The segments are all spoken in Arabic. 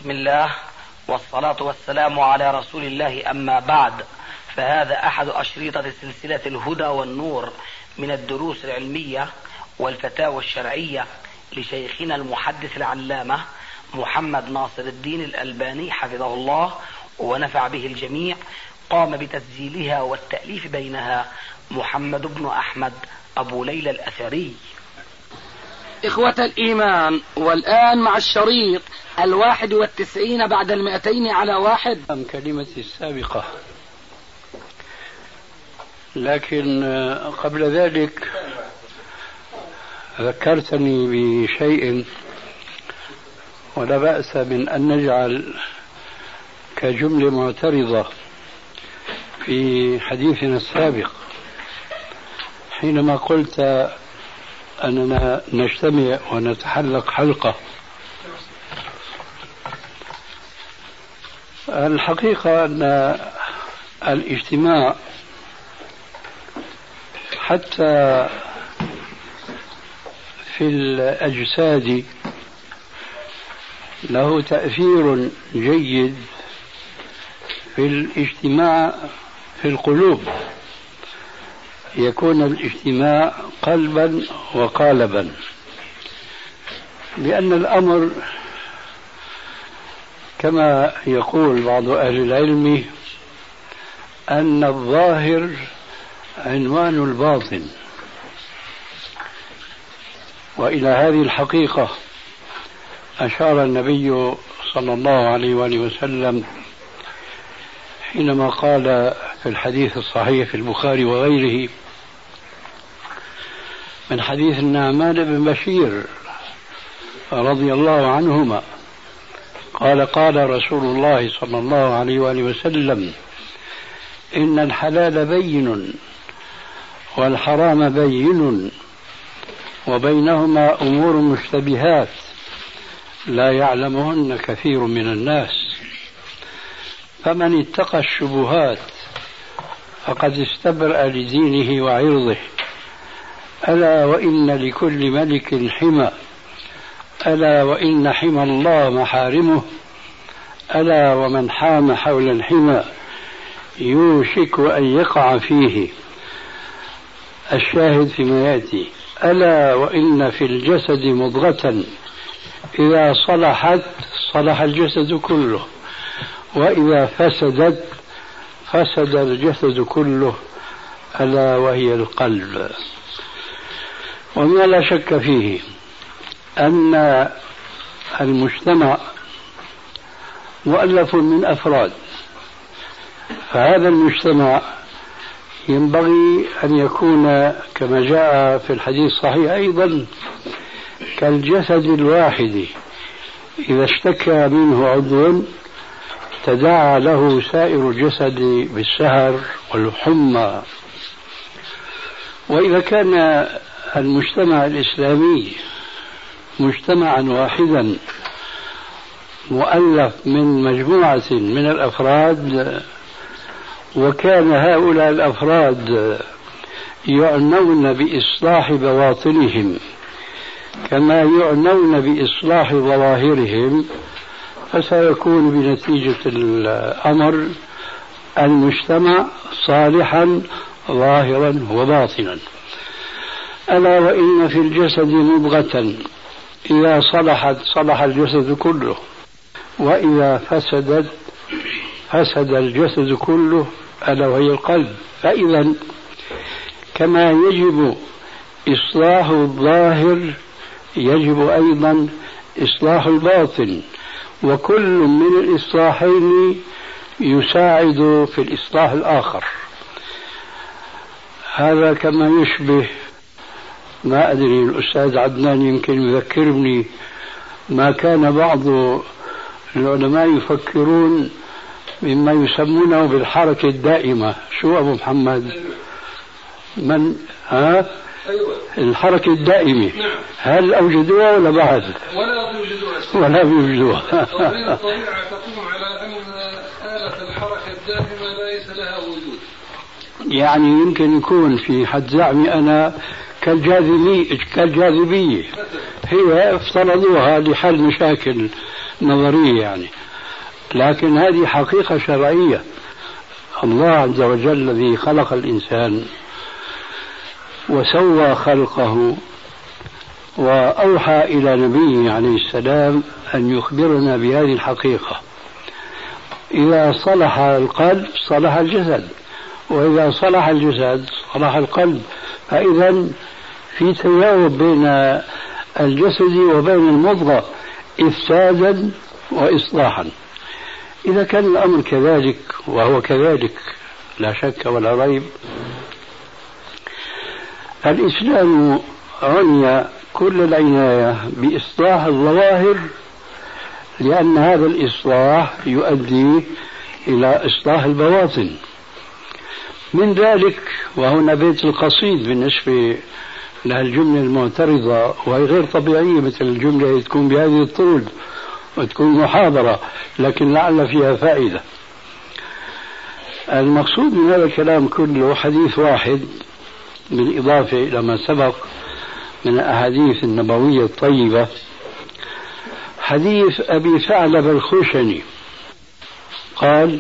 بسم الله والصلاة والسلام على رسول الله، أما بعد، فهذا أحد أشريطة سلسلة الهدى والنور من الدروس العلمية والفتاوى الشرعية لشيخنا المحدث العلامة محمد ناصر الدين الألباني حفظه الله ونفع به الجميع. قام بتسجيلها والتأليف بينها محمد بن أحمد أبو ليلى الأثري. إخوة الإيمان، والآن مع الشريط 91 بعد 200 على 1. كلمتي السابقة، لكن قبل ذلك ذكرتني بشيء ولا بأس من أن نجعل كجملة معترضة في حديثنا السابق حينما قلت أننا نجتمع ونتحلق حلقة. الحقيقة أن الاجتماع حتى في الأجساد له تأثير جيد في الاجتماع في القلوب، يكون الاجتماع قلبا وقالبا، لأن الأمر كما يقول بعض أهل العلم أن الظاهر عنوان الباطن. وإلى هذه الحقيقة أشار النبي صلى الله عليه وآله وسلم حينما قال في الحديث الصحيح في البخاري وغيره من حديث النعمان بن بشير رضي الله عنهما قال: قال رسول الله صلى الله عليه وآله وسلم: إن الحلال بين والحرام بين وبينهما أمور مشتبهات لا يعلمهن كثير من الناس، فمن اتقى الشبهات فقد استبرأ لدينه وعرضه. ألا وإن لكل ملك حمى، ألا وإن حمى الله محارمه، ألا ومن حام حول الحمى يوشك أن يقع فيه. الشاهد فيما يأتي: ألا وإن في الجسد مضغة إذا صلحت صلح الجسد كله، وإذا فسدت فسد الجسد كله، ألا وهي القلب. وما لا شك فيه أن المجتمع مؤلف من أفراد، فهذا المجتمع ينبغي أن يكون كما جاء في الحديث الصحيح أيضا كالجسد الواحد، إذا اشتكى منه عضو تداعى له سائر الجسد بالسهر والحمى. وإذا كان المجتمع الإسلامي مجتمعا واحدا مؤلف من مجموعة من الأفراد، وكان هؤلاء الأفراد يعنون بإصلاح بواطنهم كما يعنون بإصلاح ظواهرهم، فسيكون بنتيجة الأمر المجتمع صالحا ظاهرا وباطنا. ألا وإن في الجسد مضغة إذا صلحت صلح الجسد كله، وإذا فسدت فسد الجسد كله، ألا وهي القلب. فإذا كما يجب إصلاح الظاهر يجب أيضا إصلاح الباطن، وكل من الإصلاحين يساعد في الإصلاح الآخر. هذا كما يشبه، ما أدري، الأستاذ عدنان يمكن يذكرني، ما كان بعض العلماء يفكرون مما يسمونه بالحركة الدائمة. شو أبو محمد؟ من الحركة الدائمة؟ هل أوجدوها ولا بعد؟ ولا بيوجدوها. الطبيعة تقوم على أن آلة الحركة الدائمة ليس لها وجود. يعني يمكن يكون في حد زعمي أنا كالجاذبية، هي افترضوها لحل مشاكل نظرية يعني، لكن هذه حقيقة شرعية. الله عز وجل الذي خلق الإنسان وسوى خلقه وأوحى إلى نبيه عليه السلام أن يخبرنا بهذه الحقيقة. إذا صلح القلب صلح الجسد، وإذا صلح الجسد صلح القلب. فإذا في تجاوب بين الجسد وبين المضغة، إفسادا وإصلاحا. إذا كان الأمر كذلك، وهو كذلك لا شك ولا ريب، الإسلام عني كل العناية بإصلاح الظواهر، لأن هذا الإصلاح يؤدي إلى إصلاح البواطن. من ذلك، وهنا بيت القصيد بالنسبة للجملة المعترضة، وهي غير طبيعية مثل الجملة تكون بهذه الطول وتكون محاضرة، لكن لعل فيها فائدة. المقصود من هذا الكلام كله حديث واحد، بالإضافة إلى ما سبق من الأحاديث النبوية الطيبة، حديث أبي ثعلب الخشني قال: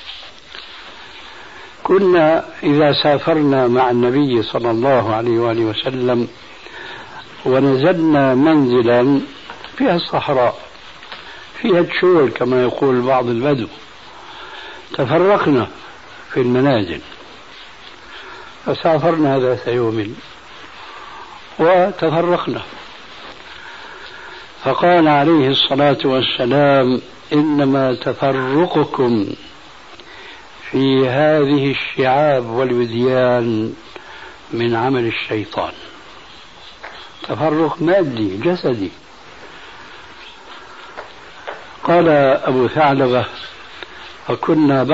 كنا إذا سافرنا مع النبي صلى الله عليه وآله وسلم ونزلنا منزلا فيها الصحراء، فيها التشول كما يقول بعض البدو، تفرقنا في المنازل، فسافرنا ذات يوم وتفرقنا، فقال عليه الصلاة والسلام: إنما تفرقكم في هذه الشعاب والوديان من عمل الشيطان. تفرق مادي جسدي. قال أبو ثعلبة: فكنا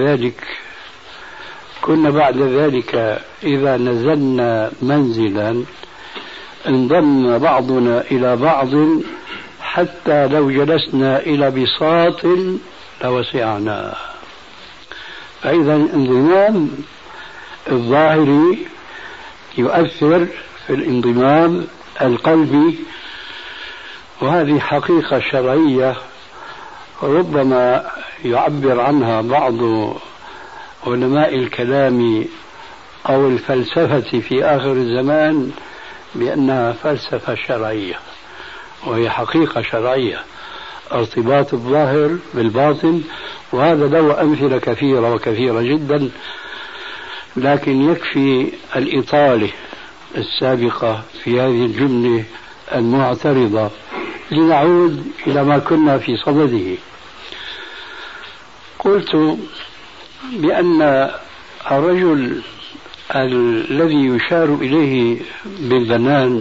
بعد ذلك إذا نزلنا منزلا انضم بعضنا إلى بعض حتى لو جلسنا إلى بساط لوسعنا. فإذا الانضمام الظاهري يؤثر في الانضمام القلبي، وهذه حقيقة شرعية ربما يعبر عنها بعض علماء الكلام أو الفلسفة في آخر الزمان بأنها فلسفة شرعية، وهي حقيقة شرعية، ارتباط الظاهر بالباطن. وهذا له أمثلة كثيرة وكثيرة جدا، لكن يكفي الإطالة السابقة في هذه الجملة المعترضة لنعود إلى ما كنا في صدده. قلت بأن الرجل الذي يشار إليه بالبنان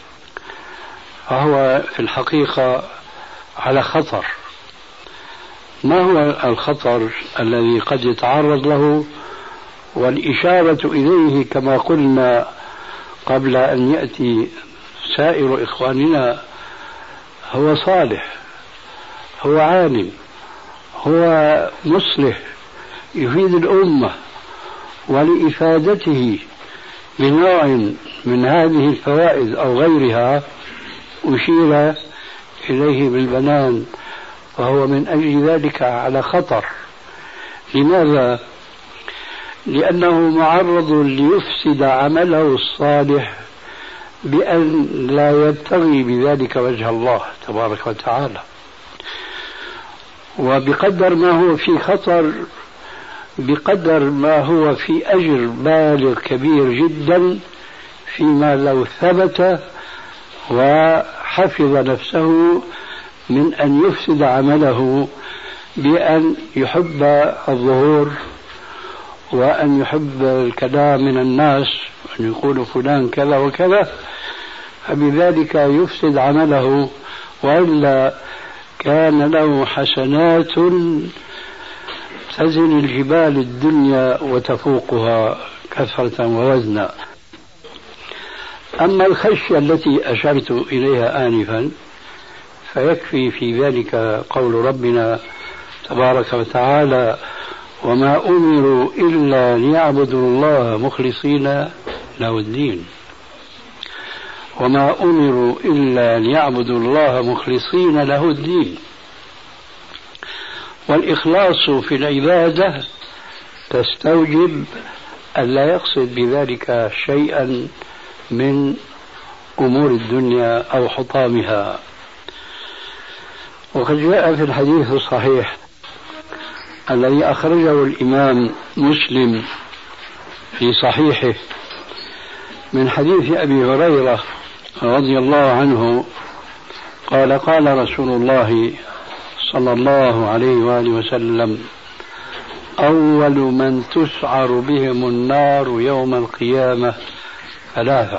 فهو في الحقيقة على خطر. ما هو الخطر الذي قد يتعرض له؟ والإشارة إليه كما قلنا قبل أن يأتي سائر إخواننا، هو صالح، هو عالم، هو مصلح، يفيد الأمة، ولإفادته بنوع من هذه الفوائد أو غيرها أشير إليه بالبنان، فهو من أجل ذلك على خطر. لماذا؟ لأنه معرض ليفسد عمله الصالح بأن لا يبتغي بذلك وجه الله تبارك وتعالى. وبقدر ما هو في خطر بقدر ما هو في أجر بالغ كبير جدا فيما لو ثبت وحفظ نفسه من أن يفسد عمله بأن يحب الظهور وأن يحب الكلام من الناس، أن يقول فلان كذا وكذا، فبذلك يفسد عمله. وإلا كان له حسنات تزن الجبال الدنيا وتفوقها كثرة ووزنا. أما الخشية التي أشرت إليها آنفا فيكفي في ذلك قول ربنا تبارك وتعالى: وما أمروا إلا ليعبدوا الله مخلصين له الدين. وما أمروا إلا ليعبدوا الله مخلصين له الدين. والإخلاص في العبادة تستوجب أن لا يقصد بذلك شيئا من أمور الدنيا أو حطامها. وقد جاء في الحديث الصحيح الذي أخرجه الإمام مسلم في صحيحه من حديث أبي هريرة رضي الله عنه قال قال رسول الله صلى الله عليه وآله وسلم: أول من تسعر بهم النار يوم القيامة ثلاثة: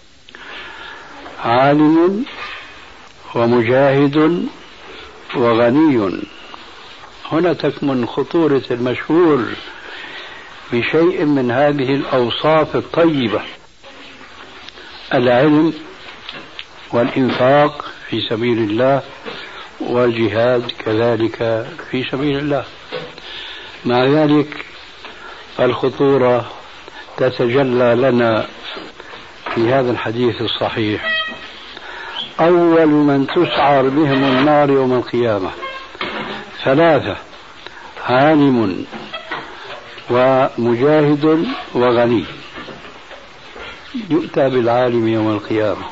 عالم ومجاهد وغني. هنا تكمن خطورة المشهور بشيء من هذه الأوصاف الطيبة: العلم والإنفاق في سبيل الله والجهاد كذلك في سبيل الله. مع ذلك الخطورة تتجلى لنا في هذا الحديث الصحيح: أول من تسعر بهم النار يوم القيامة ثلاثة: عالم ومجاهد وغني. يؤتى بالعالم يوم القيامة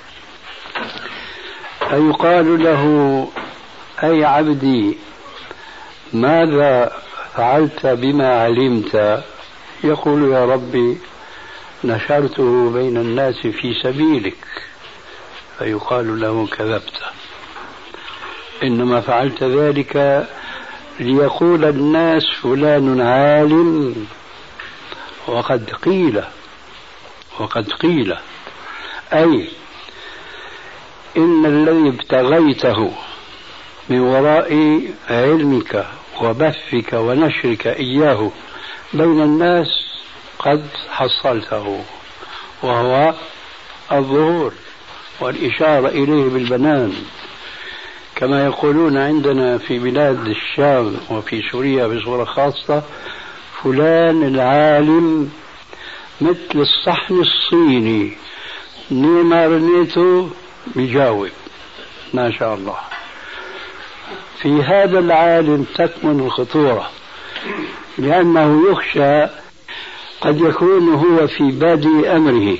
فيقال له: أي عبدي ماذا فعلت بما علمت؟ يقول: يا ربي نشرته بين الناس في سبيلك. فيقال له: كذبت، إنما فعلت ذلك ليقول الناس فلان عالم، وقد قيل أي إن الذي ابتغيته من وراء علمك وبثك ونشرك إياه بين الناس قد حصلته، وهو الظهور والإشارة إليه بالبنان، كما يقولون عندنا في بلاد الشام وفي سوريا بصورة خاصة: فلان العالم مثل الصحن الصيني، نيما رنيته بيجاوب ما شاء الله. في هذا العالم تكمن الخطورة، لأنه يخشى قد يكون هو في بادئ أمره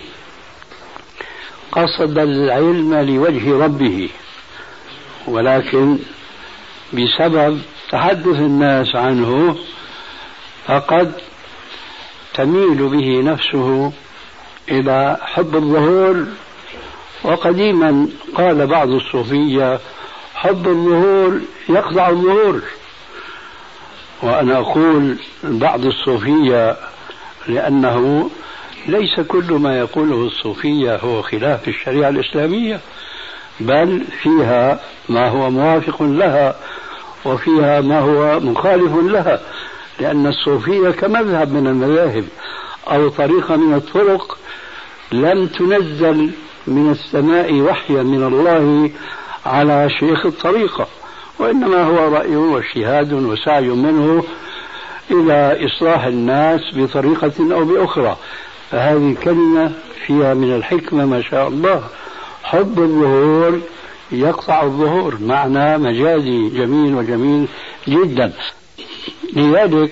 قصد العلم لوجه ربه، ولكن بسبب تحدث الناس عنه فقد تميل به نفسه إلى حب الظهور. وقديما قال بعض الصوفية: حب الظهور يخضع الظهور. وأنا أقول بعض الصوفية لأنه ليس كل ما يقوله الصوفية هو خلاف الشريعة الإسلامية، بل فيها ما هو موافق لها وفيها ما هو مخالف لها، لأن الصوفية كمذهب من المذاهب أو طريقة من الطرق لم تنزل من السماء وحيا من الله على شيخ الطريقة، وإنما هو رأي واجتهاد وسعي منه إلى إصلاح الناس بطريقة أو بأخرى. فهذه الكلمة فيها من الحكمة ما شاء الله. حب الظهور يقطع الظهور، معنى مجازي جميل وجميل جدا. لذلك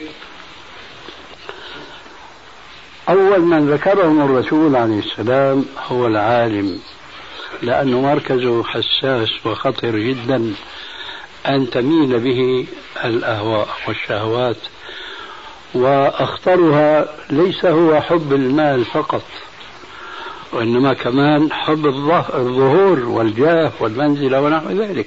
أول من ذكرهم الرسول عليه السلام هو العالم، لأنه مركزه حساس وخطر جدا أن تميل به الأهواء والشهوات، وأخطرها ليس هو حب المال فقط، وإنما كمان حب الظهور والجاه والمنزلة ونحو ذلك.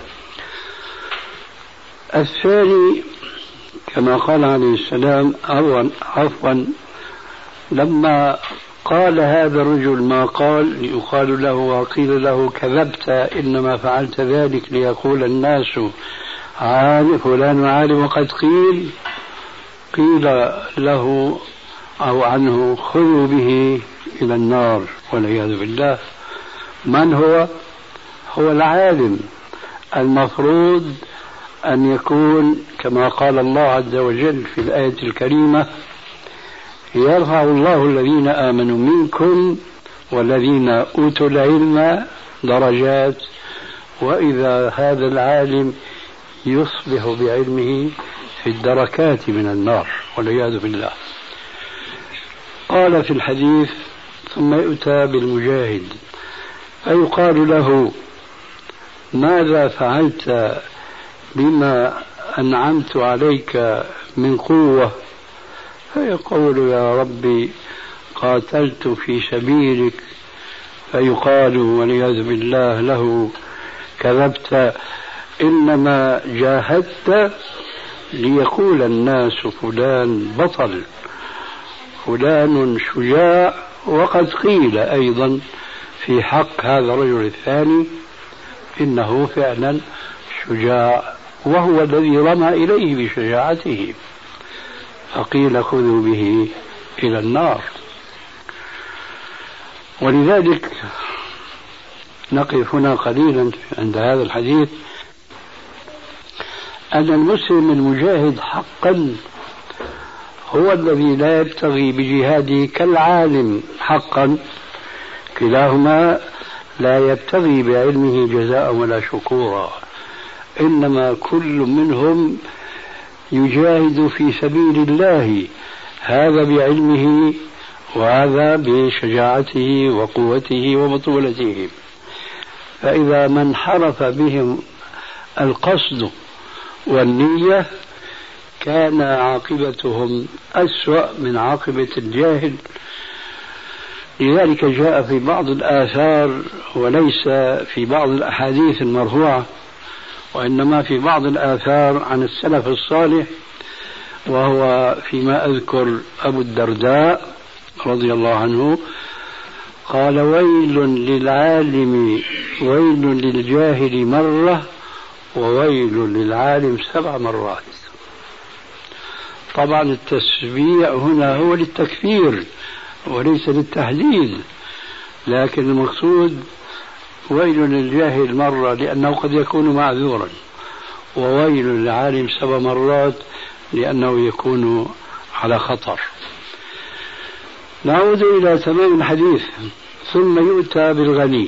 الثاني كما قال عليه السلام عفوا لما قال هذا الرجل ما قال يقال له وقيل له: كذبت، إنما فعلت ذلك ليقول الناس فلان عالم، وقد قيل له أو عنه: خذوا به إلى النار والعياذ بالله. من هو؟ هو العالم. المفروض أن يكون كما قال الله عز وجل في الآية الكريمة: يرفع الله الذين آمنوا منكم والذين أوتوا العلم درجات. وإذا هذا العالم فيصبح بعلمه في الدركات من النار والعياذ بالله. قال في الحديث: ثم يؤتى بالمجاهد فيقال له: ماذا فعلت بما أنعمت عليك من قوة؟ فيقول: يا ربي قاتلت في سبيلك. فيقال والعياذ بالله له: كذبت، إنما جاهدت ليقول الناس فلان بطل، فلان شجاع. وقد قيل أيضا في حق هذا الرجل الثاني إنه فعلا شجاع، وهو الذي رمى إليه بشجاعته، فقيل خذوا به إلى النار. ولذلك نقف هنا قليلا عند هذا الحديث، أن المسلم المجاهد حقا هو الذي لا يبتغي بجهاده كالعالم حقا، كلاهما لا يبتغي بعلمه جزاء ولا شكورا، إنما كل منهم يجاهد في سبيل الله، هذا بعلمه وهذا بشجاعته وقوته وبطولته. فإذا ما انحرف بهم القصد والنية كان عاقبتهم أسوأ من عاقبة الجاهل. لذلك جاء في بعض الآثار، وليس في بعض الأحاديث المرفوعة، وإنما في بعض الآثار عن السلف الصالح، وهو فيما أذكر أبو الدرداء رضي الله عنه قال: ويل للعالم ويل للجاهل مرة وويل للعالم 7 مرات. طبعا التسبيع هنا هو للتكفير وليس للتهليل، لكن المقصود ويل للجاهل مرة لأنه قد يكون معذورا، وويل للعالم 7 مرات لأنه يكون على خطر. نعود إلى تمام الحديث: ثم يؤتى بالغني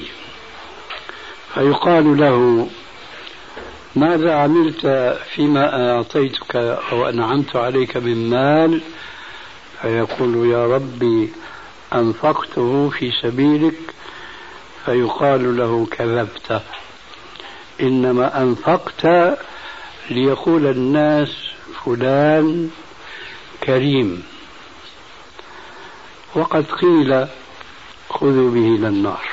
فيقال له: ماذا عملت فيما أعطيتك أو أنعمت عليك من مال؟ فيقول: يا ربي أنفقته في سبيلك. فيقال له: كذبت، إنما أنفقت ليقول الناس فلان كريم، وقد قيل خذوا به إلى النار.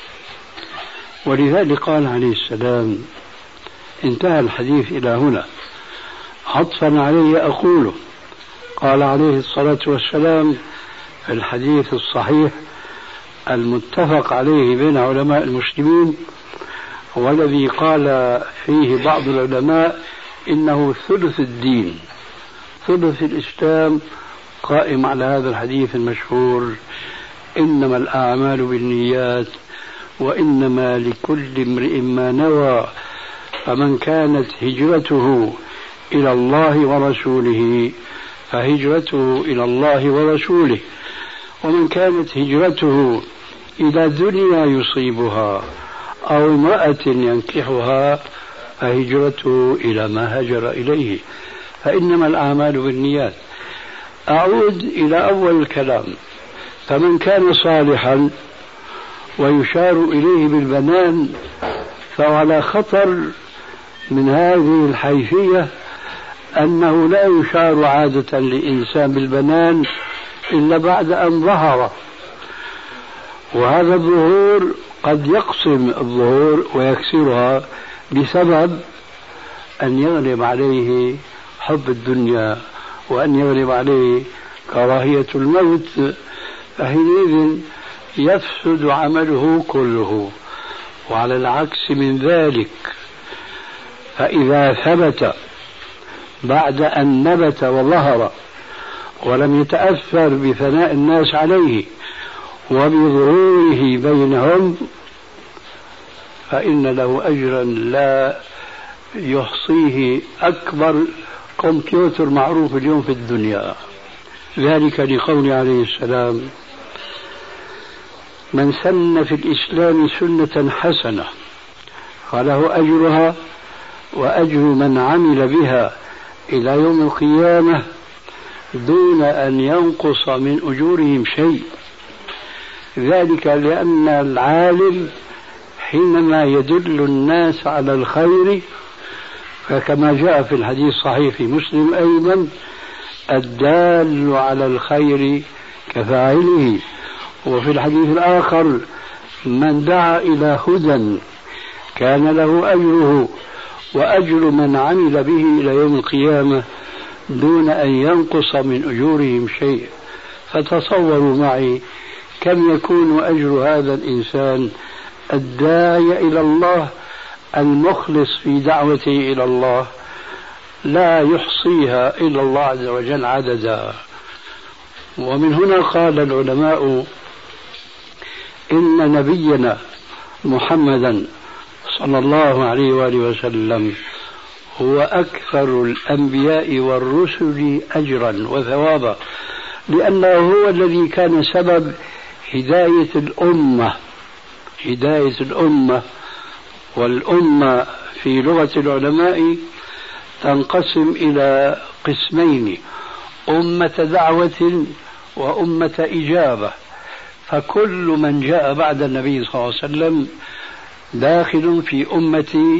ولذلك قال عليه السلام: انتهى الحديث إلى هنا، عطفا عليه أقوله. قال عليه الصلاة والسلام في الحديث الصحيح المتفق عليه بين علماء المسلمين، والذي قال فيه بعض العلماء إنه ثلث الدين، ثلث الإسلام قائم على هذا الحديث المشهور: إنما الأعمال بالنيات وإنما لكل امرئ ما نوى، فمن كانت هجرته إلى الله ورسوله فهجرته إلى الله ورسوله، ومن كانت هجرته إلى دنيا يصيبها أو امرأة ينكحها فهجرته إلى ما هاجر إليه، فإنما الأعمال بالنيات. أعود إلى أول الكلام: فمن كان صالحا ويشار إليه بالبنان فعلى خطر من هذه الحيثية، أنه لا يشار عادة لإنسان بالبنان إلا بعد أن ظهر، وهذا الظهور قد يقسم الظهور ويكسرها بسبب أن يغلب عليه حب الدنيا وأن يغلب عليه كراهية الموت، فحينئذ يفسد عمله كله. وعلى العكس من ذلك، فإذا ثبت بعد أن نبت وظهر ولم يتأثر بثناء الناس عليه وبظهوره بينهم فإن له أجرا لا يحصيه أكبر كمبيوتر معروف اليوم في الدنيا. ذلك لقول عليه السلام: من سن في الإسلام سنة حسنة فله أجرها وأجر من عمل بها إلى يوم القيامة دون أن ينقص من أجورهم شيء. ذلك لأن العالم حينما يدل الناس على الخير، فكما جاء في الحديث الصحيح في مسلم أيضا: الدال على الخير كفاعله. وفي الحديث الآخر: من دعا إلى هدى كان له أجره وأجر من عمل به إلى يوم القيامة دون أن ينقص من أجورهم شيء. فتصوروا معي كم يكون أجر هذا الإنسان الداعي إلى الله المخلص في دعوته إلى الله، لا يحصيها إلا الله عز وجل عددا. ومن هنا قال العلماء إن نبينا محمدا صلى الله عليه وآله وسلم هو أكثر الأنبياء والرسل أجرا وثوابا، لأنه هو الذي كان سبب هداية الأمة. والأمة في لغة العلماء تنقسم إلى قسمين: أمة دعوة وأمة إجابة. فكل من جاء بعد النبي صلى الله عليه وسلم داخل في أمة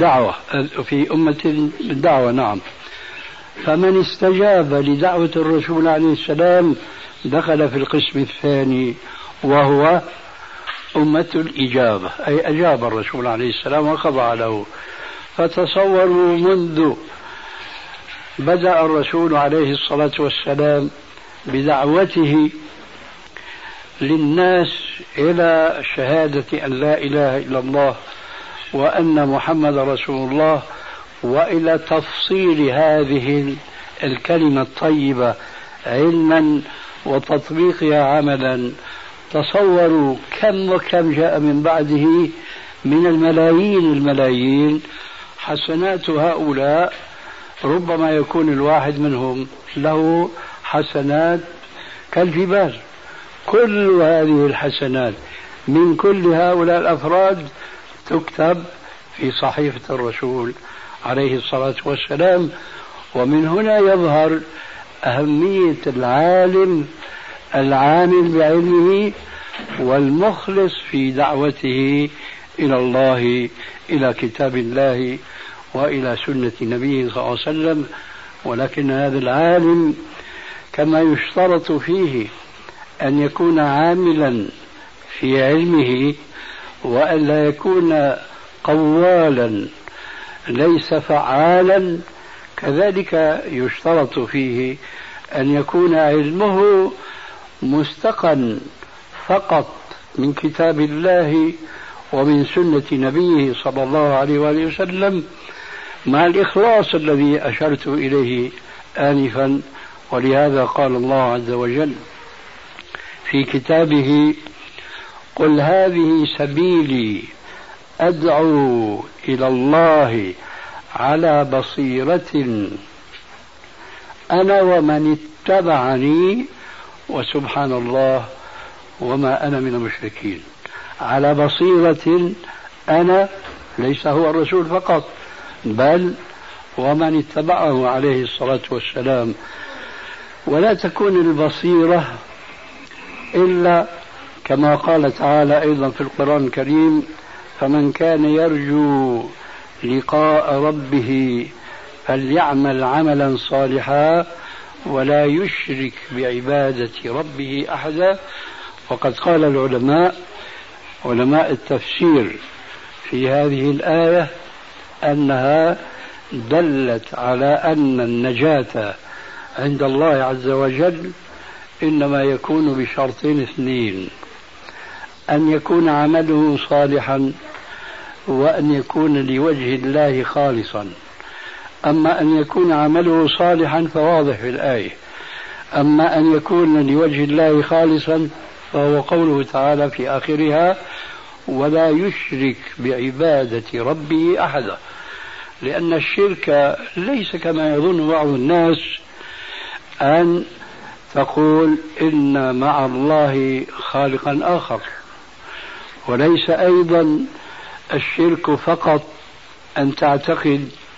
الدعوة، نعم. فمن استجاب لدعوة الرسول عليه السلام دخل في القسم الثاني، وهو أمة الإجابة، أي أجاب الرسول عليه السلام وخضع له. فتصوروا منذ بدأ الرسول عليه الصلاة والسلام بدعوته للناس إلى شهادة أن لا إله إلا الله وأن محمد رسول الله، وإلى تفصيل هذه الكلمة الطيبة علما وتطبيقها عملا. تصوروا كم وكم جاء من بعده من الملايين. حسنات هؤلاء ربما يكون الواحد منهم له حسنات كالجبال. كل هذه الحسنات من كل هؤلاء الأفراد تكتب في صحيفة الرسول عليه الصلاة والسلام. ومن هنا يظهر أهمية العالم العامل بعلمه والمخلص في دعوته إلى الله، إلى كتاب الله وإلى سنة نبيه صلى الله عليه وسلم. ولكن هذا العالم كما يشترط فيه أن يكون عاملا في علمه وأن لا يكون قوالا ليس فعالا، كذلك يشترط فيه أن يكون علمه مستقا فقط من كتاب الله ومن سنة نبيه صلى الله عليه وآله وسلم، مع الإخلاص الذي أشرت إليه آنفا. ولهذا قال الله عز وجل في كتابه: قل هذه سبيلي أدعو إلى الله على بصيرة أنا ومن اتبعني وسبحان الله وما أنا من المشركين. على بصيرة أنا، ليس هو الرسول فقط بل ومن اتبعه عليه الصلاة والسلام. ولا تكون البصيرة إلا كما قال تعالى أيضا في القرآن الكريم: فمن كان يرجو لقاء ربه فليعمل عملا صالحا ولا يشرك بعبادة ربه أحدا. وقد قال علماء التفسير في هذه الآية أنها دلت على أن النجاة عند الله عز وجل إنما يكون بشرطين اثنين: أن يكون عمله صالحا وأن يكون لوجه الله خالصا. أما أن يكون عمله صالحا فواضح في الآية، أما أن يكون لوجه الله خالصا فهو قوله تعالى في آخرها: ولا يشرك بعبادة ربه أحدا. لأن الشرك ليس كما يظن بعض الناس أن تقول إن مع الله خالقا آخر، وليس أيضا الشرك فقط أن تعتقد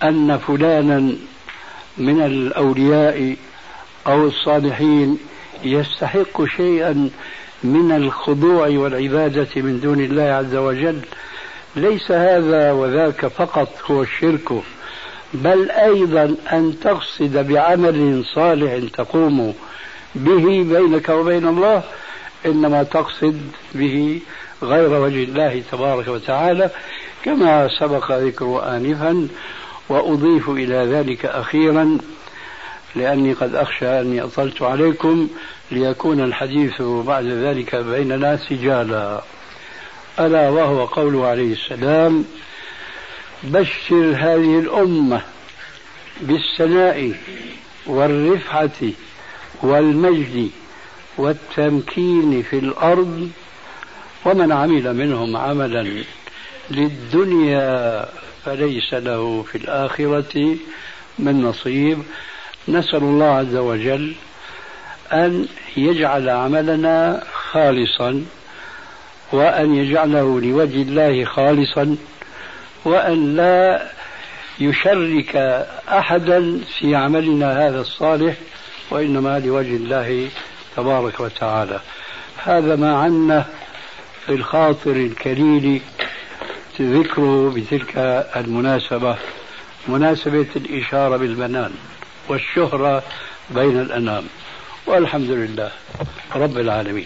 أن فلانا من الأولياء أو الصالحين يستحق شيئا من الخضوع والعبادة من دون الله عز وجل. ليس هذا وذاك فقط هو الشرك، بل أيضا أن تقصد بعمل صالح تقوم به بينك وبين الله، إنما تقصد به غير وجه الله تبارك وتعالى، كما سبق ذكره آنفا. وأضيف إلى ذلك أخيرا، لأني قد أخشى أني أطلت عليكم، ليكون الحديث بعد ذلك بيننا سجالا، ألا وهو قوله عليه السلام: بشر هذه الأمة بالسناء والرفعة والمجد والتمكين في الأرض، ومن عمل منهم عملا للدنيا فليس له في الآخرة من نصيب. نسأل الله عز وجل أن يجعل عملنا خالصا، وأن يجعله لوجه الله خالصا، وأن لا يشرك أحدا في عملنا هذا الصالح، وإنما لوجه الله تبارك وتعالى. هذا ما عنا في الخاطر الكليل ذكره بتلك المناسبة، مناسبة الإشارة بالبنان والشهرة بين الأنام، والحمد لله رب العالمين.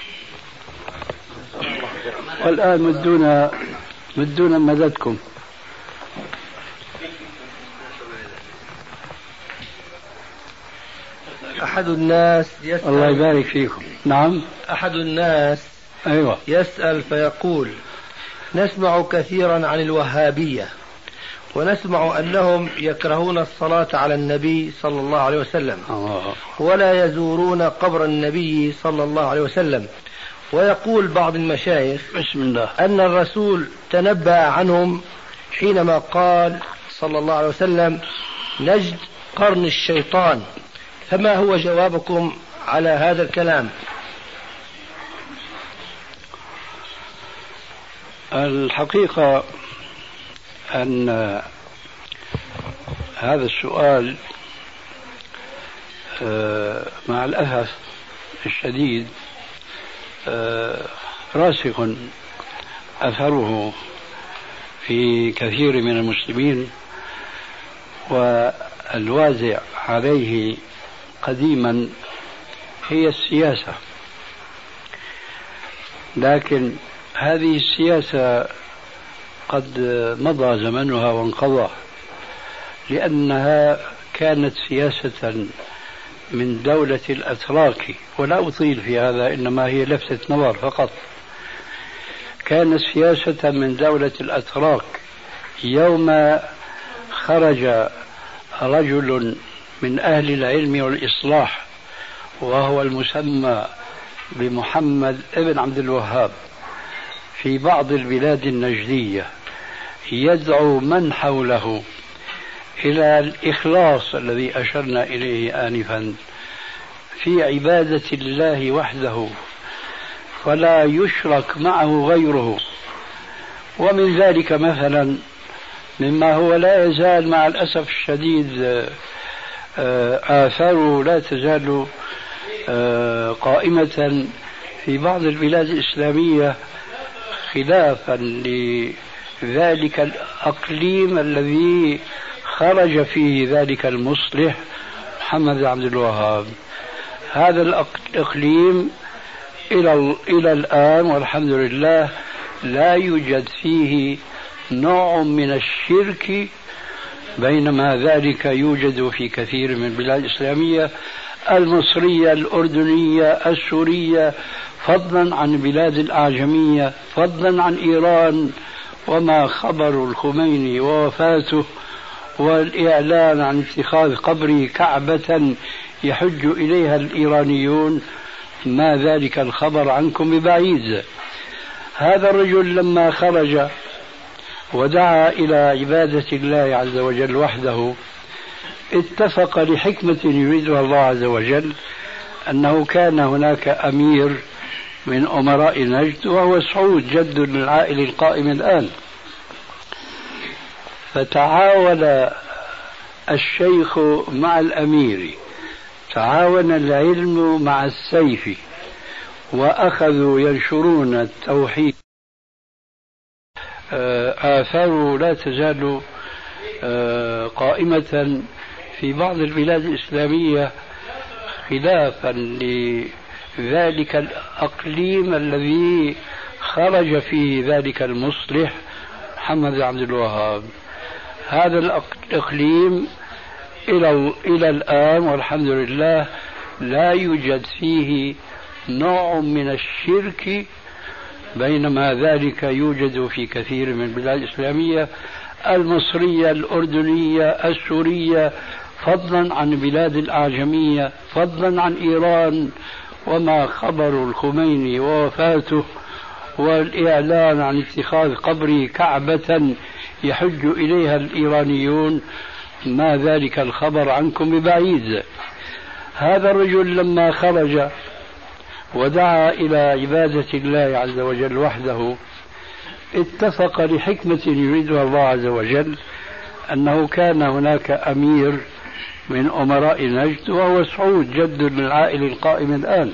والآن مدونا مددكم. أحد الناس يسأل. الله يبارك فيكم. نعم. أحد الناس أيوة. يسأل فيقول: نسمع كثيرا عن الوهابية، ونسمع أنهم يكرهون الصلاة على النبي صلى الله عليه وسلم، ولا يزورون قبر النبي صلى الله عليه وسلم. ويقول بعض المشايخ بسم الله أن الرسول تنبأ عنهم حينما قال صلى الله عليه وسلم: نجد قرن الشيطان. فما هو جوابكم على هذا الكلام؟ الحقيقة أن هذا السؤال مع الأسف الشديد راسخ أثره في كثير من المسلمين، والوازع عليه قديما هي السياسة. لكن هذه السياسة قد مضى زمنها وانقضى، لأنها كانت سياسة من دولة الأتراك، ولا أطيل في هذا، إنما هي لفتة نظر فقط. كانت سياسة من دولة الأتراك يوم خرج رجل من أهل العلم والإصلاح، وهو المسمى بمحمد ابن عبد الوهاب، في بعض البلاد النجدية، يدعو من حوله إلى الإخلاص الذي أشرنا إليه آنفا في عبادة الله وحده، فلا يشرك معه غيره. ومن ذلك مثلا مما هو لا يزال مع الأسف الشديد آثاره لا تزال قائمة في بعض البلاد الإسلامية، خلافا لذلك الأقليم الذي خرج فيه ذلك المصلح محمد بن عبد الوهاب. هذا الإقليم إلى الآن والحمد لله لا يوجد فيه نوع من الشرك، بينما ذلك يوجد في كثير من البلاد الإسلامية المصرية، الأردنية، السورية، فضلا عن البلاد الأعجمية، فضلا عن إيران. وما خبر الخميني ووفاته والإعلان عن اتخاذ قبره كعبة يحج إليها الإيرانيون، ما ذلك الخبر عنكم ببعيد. هذا الرجل لما خرج ودعا إلى عبادة الله عز وجل وحده، اتفق لحكمة يريدها الله عز وجل أنه كان هناك أمير من أمراء نجد، وهو سعود جد العائل القائم الآن. فتعاون الشيخ مع الأمير، تعاون العلم مع السيف، وأخذوا ينشرون التوحيد. آثاره لا تزال قائمة في بعض البلاد الإسلامية، خلافا لذلك الأقليم الذي خرج فيه ذلك المصلح محمد بن عبد الوهاب. هذا الإقليم إلى الآن والحمد لله لا يوجد فيه نوع من الشرك، بينما ذلك يوجد في كثير من البلاد الإسلامية المصرية، الأردنية، السورية، فضلا عن البلاد الأعجمية، فضلا عن إيران. وما خبر الخميني ووفاته والإعلان عن اتخاذ قبره كعبة يحج إليها الإيرانيون، ما ذلك الخبر عنكم ببعيد. هذا الرجل لما خرج ودعا إلى عبادة الله عز وجل وحده، اتفق لحكمة يريدها الله عز وجل أنه كان هناك أمير من أمراء نجد وهو سعود جد من العائل القائم الآن.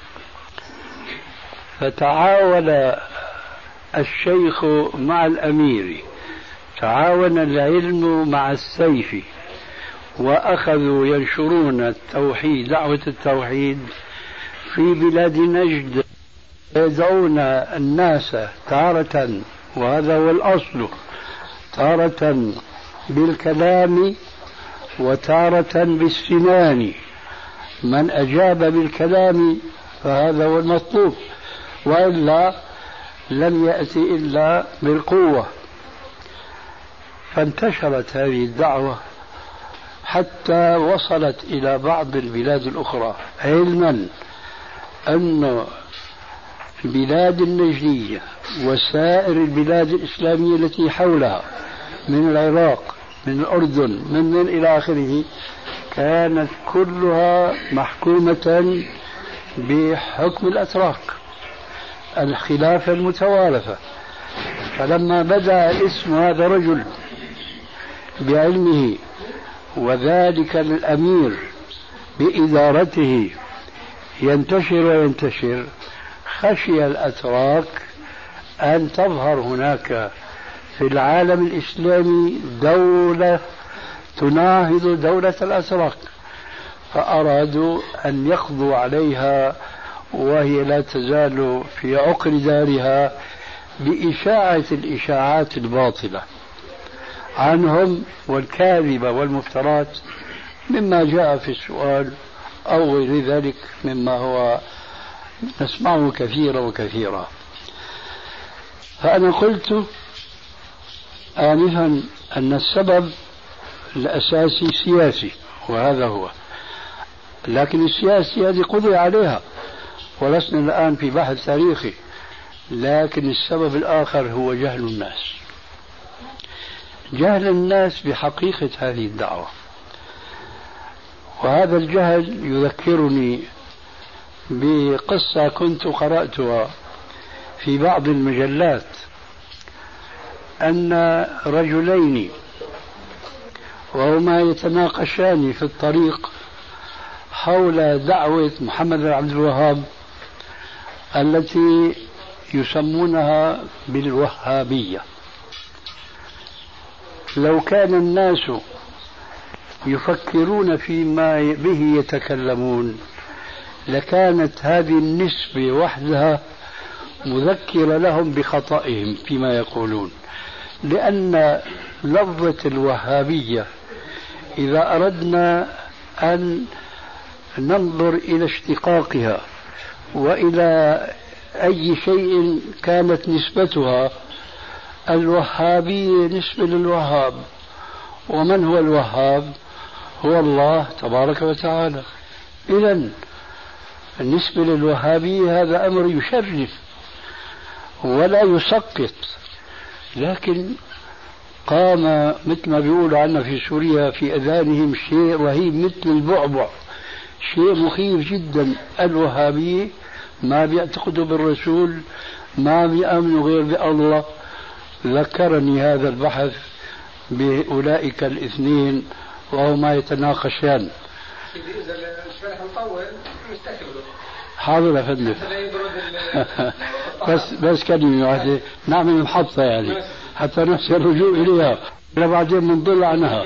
فتعاون الشيخ مع الأمير، تعاون العلم مع السيف، وأخذوا ينشرون التوحيد، دعوة التوحيد في بلاد نجد، يدعون الناس تارة، وهذا هو الأصل، تارة بالكلام وتارة بالسنان. من أجاب بالكلام فهذا هو المطلوب، وإلا لم يأتي إلا بالقوة. فانتشرت هذه الدعوة حتى وصلت إلى بعض البلاد الأخرى، علما أن البلاد النجدية وسائر البلاد الإسلامية التي حولها من العراق، من الأردن، من إلى آخره، كانت كلها محكومة بحكم الأتراك، الخلافة المتوارثة. فلما بدأ اسم هذا الرجل بعلمه وذلك الأمير بإدارته ينتشر وينتشر، خشي الأتراك أن تظهر هناك في العالم الإسلامي دولة تناهض دولة الأتراك، فأرادوا أن يقضوا عليها وهي لا تزال في عقر دارها بإشاعة الإشاعات الباطلة عنهم والكاذبة والمفترات، مما جاء في السؤال أو غير ذلك مما هو نسمعه كثيرا وكثيرا. فأنا قلت آنفا أن السبب الأساسي سياسي، وهذا هو، لكن السياسة هذه قضي عليها ولسنا الآن في بحث تاريخي. لكن السبب الآخر هو جهل الناس، جهل الناس بحقيقة هذه الدعوة. وهذا الجهل يذكرني بقصة كنت قرأتها في بعض المجلات، أن رجلين وهما يتناقشان في الطريق حول دعوة محمد بن عبد الوهاب التي يسمونها بالوهابية. لو كان الناس يفكرون فيما به يتكلمون لكانت هذه النسبة وحدها مذكرة لهم بخطئهم فيما يقولون، لأن لفظة الوهابية إذا أردنا أن ننظر إلى اشتقاقها وإلى أي شيء كانت نسبتها، الوهابية نسبة للوهاب. ومن هو الوهاب؟ هو الله تبارك وتعالى. إذن النسبة للوهابية هذا أمر يشرف ولا يسقط، لكن قام مثل ما بيقولوا عنا في سوريا في أذانهم شيء رهيب مثل البعبع، شيء مخيف جدا. الوهابية ما بيعتقدوا بالرسول، ما بيأمنوا غير بالله. ذكرني هذا البحث بأولئك الاثنين وهما يتناقشان. إذا الشرح مطول نستكمله. حاضر يا فندم. بس كلمة واحدة نعمل محطة يعني حتى نحسن الرجوع إليها بعدين بنضل عنها.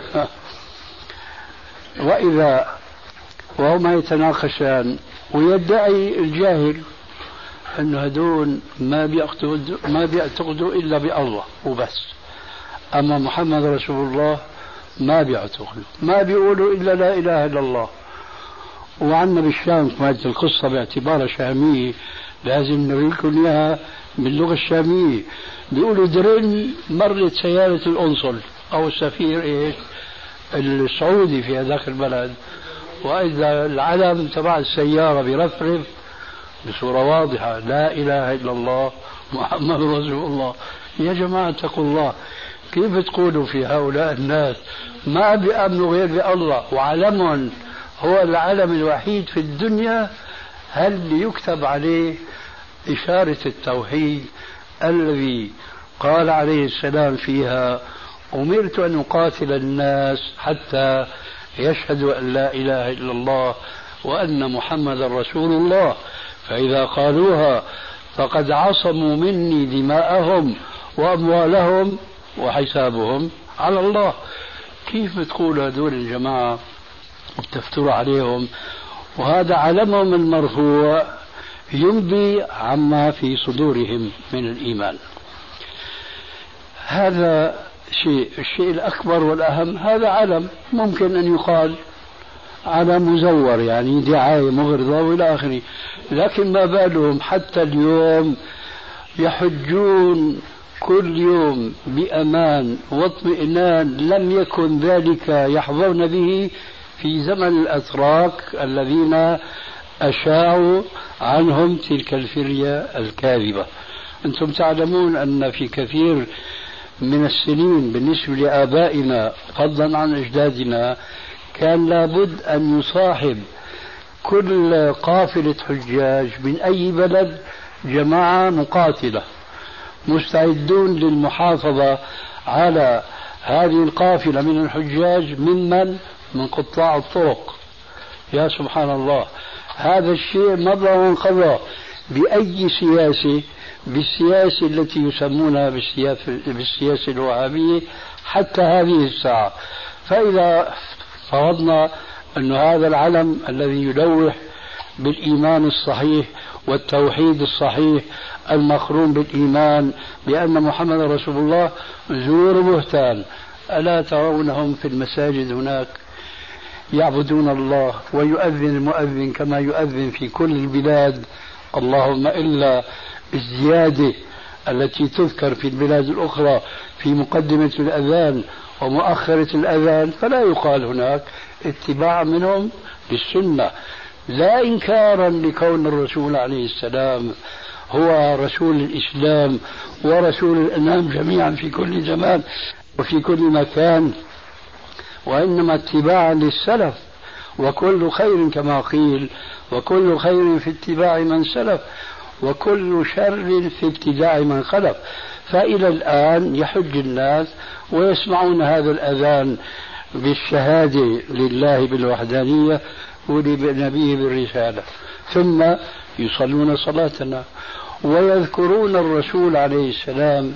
وإذا وهما يتناقشان ويدعي الجاهل أن هدول ما بيعتقدوا إلا بالله وبس، أما محمد رسول الله ما بيعتقد، ما بيقولوا إلا لا إله إلا الله. وعنا بالشام كانت القصة باعتبارها شامية لازم نريكم إياها باللغة الشامية. بيقولوا درين مرت سيارة القنصل أو السفير السعودي في هذاك البلد، وإذا العلم تبع السيارة برفرف بصورة واضحة لا إله إلا الله محمد رسول الله. يا جماعة اتقوا الله، كيف تقولوا في هؤلاء الناس ما بيأمنوا غير بالله وعلمهم هو العلم الوحيد في الدنيا؟ هل يكتب عليه إشارة التوحيد الذي قال عليه السلام فيها أمرت أن أقاتل الناس حتى يشهدوا أن لا إله إلا الله وأن محمد رسول الله، فإذا قالوها فقد عصموا مني دماءهم وأموالهم وحسابهم على الله. كيف تقول هذول الجماعة وتفتروا عليهم وهذا علمهم المرفوع ينبي عما في صدورهم من الإيمان؟ هذا شيء. الشيء الأكبر والأهم هذا علم ممكن أن يقال علم مزور يعني دعاية مغرضة وإلى آخره، لكن ما بالهم حتى اليوم يحجون كل يوم بأمان واطمئنان لم يكن ذلك يحظون به في زمن الأتراك الذين أشاعوا عنهم تلك الفرية الكاذبة. أنتم تعلمون أن في كثير من السنين بالنسبة لآبائنا فضلا عن أجدادنا كان لابد أن يصاحب كل قافلة حجاج من أي بلد جماعة مقاتلة مستعدون للمحافظة على هذه القافلة من الحجاج من قطاع الطرق. يا سبحان الله، هذا الشيء مضى وانقضى بأي سياسة، بالسياسة التي يسمونها بالسياسة الوهابية حتى هذه الساعة. فإذا فرضنا أن هذا العلم الذي يلوح بالإيمان الصحيح والتوحيد الصحيح المقرون بالإيمان بأن محمد رسول الله زور بهتان، ألا ترونهم في المساجد هناك يعبدون الله ويؤذن المؤذن كما يؤذن في كل البلاد، اللهم إلا الزيادة التي تذكر في البلاد الأخرى في مقدمة الأذان ومؤخرة الأذان، فلا يقال هناك اتباعا منهم للسنة، لا إنكارا لكون الرسول عليه السلام هو رسول الإسلام ورسول الأنام جميعا في كل زمان وفي كل مكان، وإنما اتباعا للسلف، وكل خير كما قيل وكل خير في اتباع من سلف وكل شر في ابتداع من خلف. فإلى الآن يحج الناس ويسمعون هذا الأذان بالشهادة لله بالوحدانية ولنبيه بالرسالة، ثم يصلون صلاتنا ويذكرون الرسول عليه السلام،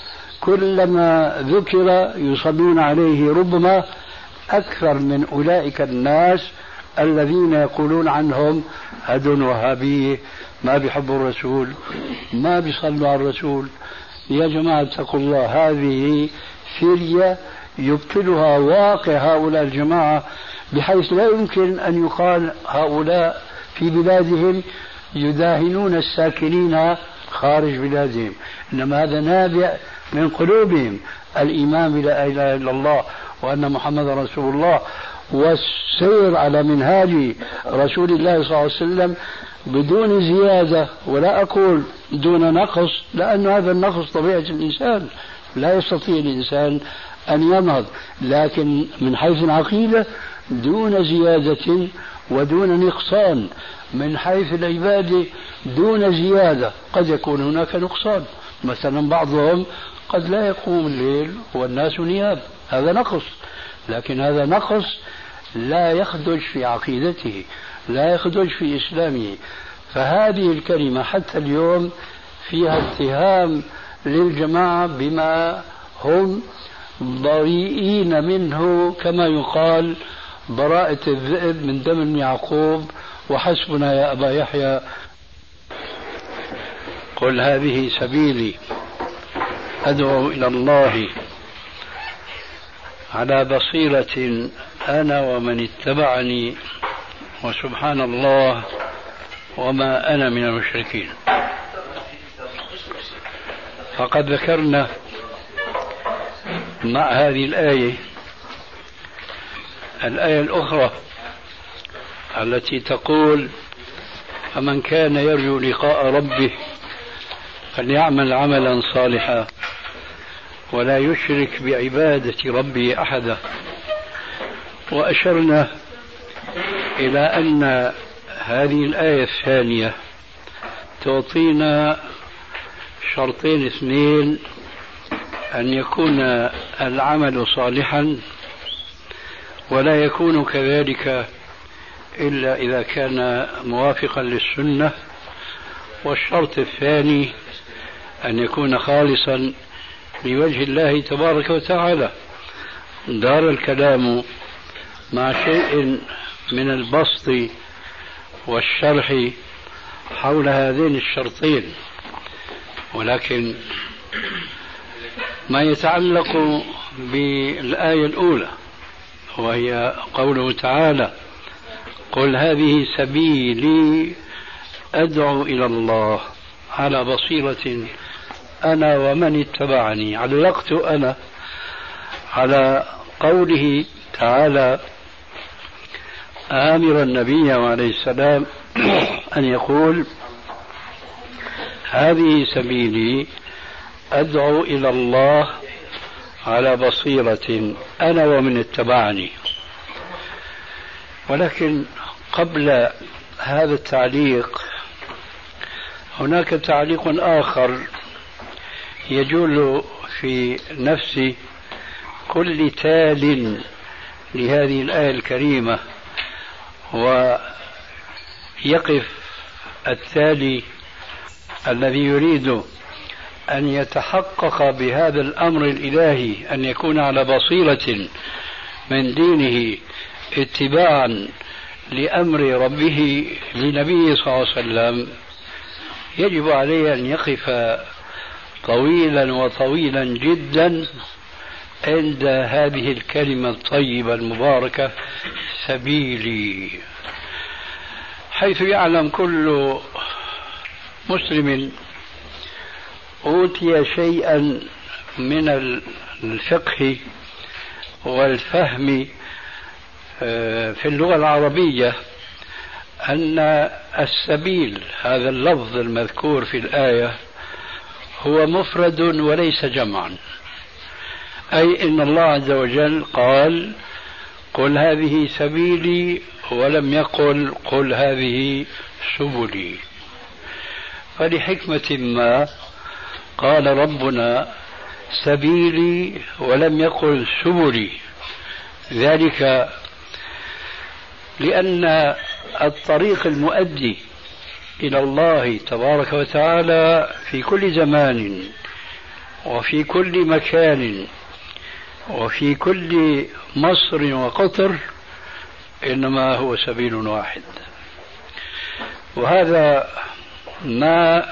كلما ذكر يصلون عليه ربما أكثر من أولئك الناس الذين يقولون عنهم هدون وهابية، ما بيحبوا الرسول ما بيصلوا على الرسول. يا جماعة اتقوا الله، هذه فرية يبطلها واقع هؤلاء الجماعة بحيث لا يمكن أن يقال هؤلاء في بلادهم يداهنون الساكنين خارج بلادهم، إنما هذا نابع من قلوبهم الإيمان بلا إله إلا الله وأن محمد رسول الله والسير على منهاج رسول الله صلى الله عليه وسلم بدون زيادة، ولا أقول دون نقص لأن هذا النقص طبيعة الإنسان لا يستطيع الإنسان أن ينهض، لكن من حيث العقيدة دون زيادة ودون نقصان، من حيث العبادة دون زيادة. قد يكون هناك نقصان، مثلا بعضهم قد لا يقوم الليل والناس نيام، هذا نقص، لكن هذا نقص لا يخدج في عقيدته، لا يخدج في إسلامه. فهذه الكلمة حتى اليوم فيها اتهام للجماعة بما هم بريئين منه، كما يقال براءة الذئب من دم ابن يعقوب، وحسبنا يا أبا يحيى. قل هذه سبيلي أدعو إلى الله على بصيرة أنا ومن اتبعني وسبحان الله وما أنا من المشركين. فقد ذكرنا مع هذه الآية الأخرى التي تقول فمن كان يرجو لقاء ربه فليعمل عملا صالحا ولا يشرك بعبادة ربه أحدا. وأشرنا إلى أن هذه الآية الثانية تعطينا شرطين اثنين: أن يكون العمل صالحا، ولا يكون كذلك إلا إذا كان موافقا للسنة. والشرط الثاني أن يكون خالصا لوجه الله تبارك وتعالى. دار الكلام مع شيء من البسط والشرح حول هذين الشرطين، ولكن ما يتعلق بالآية الأولى وهي قوله تعالى قل هذه سبيلي أدعو إلى الله على بصيرة أنا ومن اتبعني. علقت أنا على قوله تعالى آمر النبي عليه السلام أن يقول هذه سبيلي أدعو إلى الله على بصيرة أنا ومن اتبعني. ولكن قبل هذا التعليق هناك تعليق آخر يجول في نفس كل تال لهذه الآية الكريمة، ويقف التالي الذي يريد أن يتحقق بهذا الأمر الإلهي أن يكون على بصيرة من دينه اتباعا لأمر ربه لنبيه صلى الله عليه وسلم، يجب عليه أن يقف طويلا وطويلا جدا عند هذه الكلمة الطيبة المباركة سبيلي، حيث يعلم كل مسلم أوتي شيئا من الفقه والفهم في اللغة العربية أن السبيل هذا اللفظ المذكور في الآية هو مفرد وليس جمعا، أي إن الله عز وجل قال قل هذه سبيلي ولم يقل قل هذه سبلي، فلحكمة ما قال ربنا سبيلي ولم يقل سبلي، ذلك لأن الطريق المؤدي إلى الله تبارك وتعالى في كل زمان وفي كل مكان وفي كل مصر وقطر إنما هو سبيل واحد. وهذا ما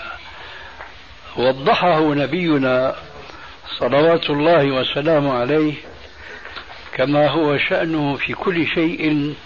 وضحه نبينا صلوات الله وسلامه عليه، كما هو شأنه في كل شيء